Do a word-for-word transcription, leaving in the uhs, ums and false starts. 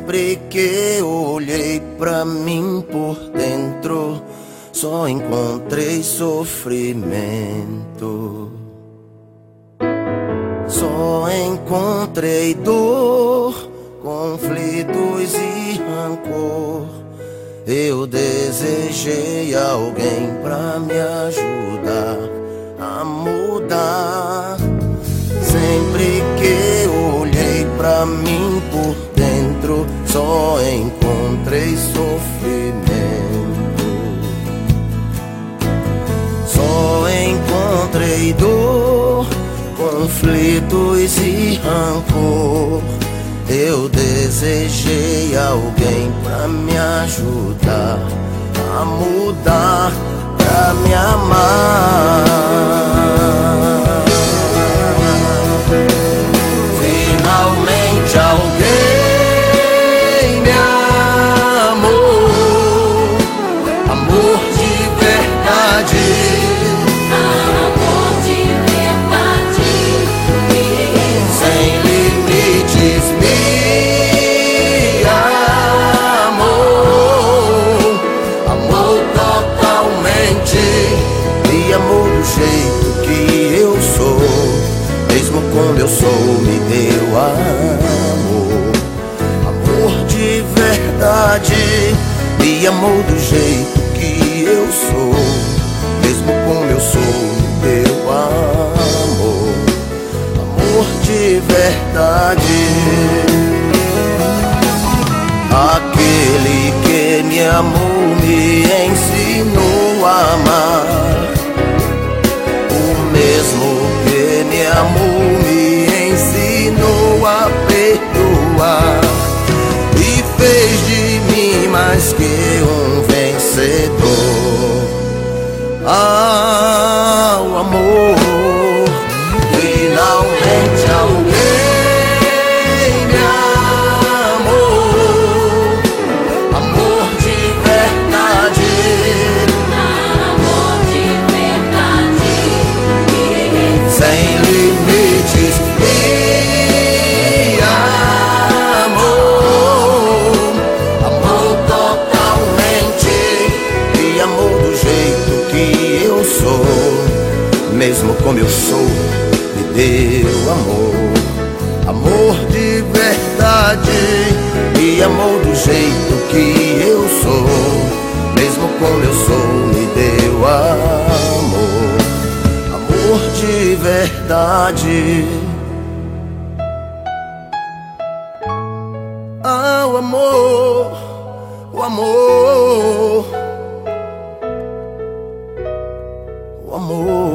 Sempre que olhei pra mim por dentro, só encontrei sofrimento. Só encontrei dor, conflitos e rancor. Eu desejei alguém pra me ajudar a mudar. Sempre que olhei pra mim por dentro, só encontrei sofrimento. Só encontrei dor, conflitos e rancor. Eu desejei alguém pra me ajudar a mudar, pra me amar. Finalmente alguém me amou, amor de verdade. Amor de verdade, Sem limites me amou, amou totalmente. Me amou do jeito que eu sou, mesmo como eu sou, me deu amor. Amor de verdade, me amou do jeito que eu sou, mesmo como eu sou, me deu amor. Amor de verdade. Aquele que me amou me ensinou a amar. O mesmo que me amou me ensinou a perdoar e fez de mim mais que um vencedor. Ah, o amor. Finalmente alguém me amou, amor de verdade. amor de verdade, Sem limites me amou, amou totalmente. Me amou do jeito que eu sou, mesmo como eu sou, me deu amor. Amor de verdade, me amou do jeito que eu sou, mesmo como eu sou, me deu amor. Amor de verdade. Ah, o amor, o amor, o amor.